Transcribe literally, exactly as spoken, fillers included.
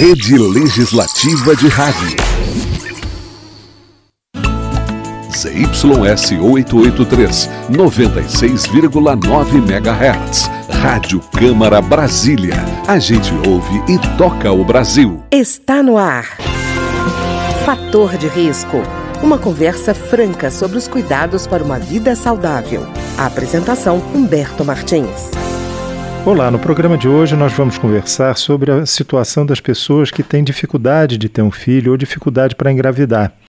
Rede Legislativa de Rádio. Z Y S oitocentos e oitenta e três, noventa e seis vírgula nove megahertz. Rádio Câmara Brasília. A gente ouve e toca o Brasil. Está no ar. Fator de risco. Uma conversa franca sobre os cuidados para uma vida saudável. A apresentação, Humberto Martins. Olá, no programa de hoje nós vamos conversar sobre a situação das pessoas que têm dificuldade de ter um filho ou dificuldade para engravidar.